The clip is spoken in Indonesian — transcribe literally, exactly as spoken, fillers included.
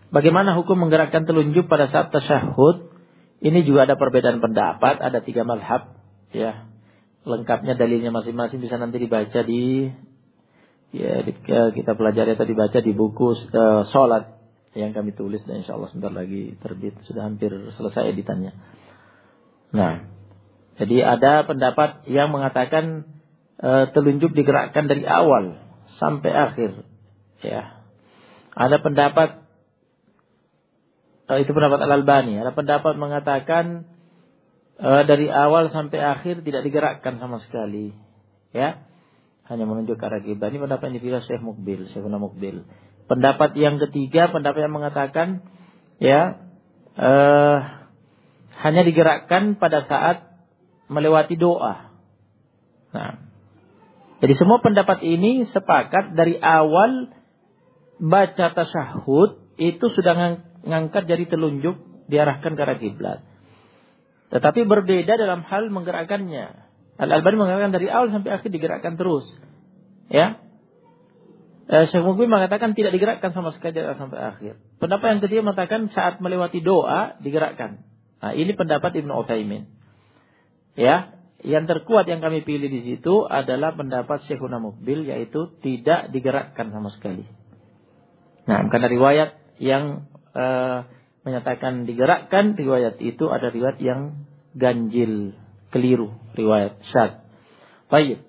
Bagaimana hukum menggerakkan telunjuk pada saat tasyahud? Ini juga ada perbedaan pendapat, ada tiga mazhab, ya. Lengkapnya dalilnya masing-masing bisa nanti dibaca di, ya, di, kita pelajari atau dibaca di buku uh, sholat yang kami tulis dan insya Allah sebentar lagi terbit, sudah hampir selesai editannya. Nah, jadi ada pendapat yang mengatakan uh, telunjuk digerakkan dari awal sampai akhir, ya. Ada pendapat itu pendapat Al-Albani. Ada pendapat mengatakan e, dari awal sampai akhir tidak digerakkan sama sekali, ya, hanya menunjuk ke arah kiblat. Ini pendapat yang dipilih Syekh Mukbil, Syekhuna Mukbil. Pendapat yang ketiga, pendapat yang mengatakan, ya, e, hanya digerakkan pada saat melewati doa. Nah, jadi semua pendapat ini sepakat dari awal baca tasyahud itu sudah ngang, ngangkat jari telunjuk diarahkan ke arah kiblat. Tetapi berbeda dalam hal menggerakkannya. Al-Albani mengatakan dari awal sampai akhir digerakkan terus. Ya. Eh, Syekh Mukbil mengatakan tidak digerakkan sama sekali dari awal sampai akhir. Pendapat yang ketiga mengatakan saat melewati doa digerakkan. Nah, ini pendapat Ibnu Utsaimin. Ya, yang terkuat yang kami pilih di situ adalah pendapat Syekhuna Mukbil, yaitu tidak digerakkan sama sekali. Nah, karena riwayat yang Uh, menyatakan digerakkan, riwayat itu ada riwayat yang ganjil, keliru, riwayat syadz. Baik.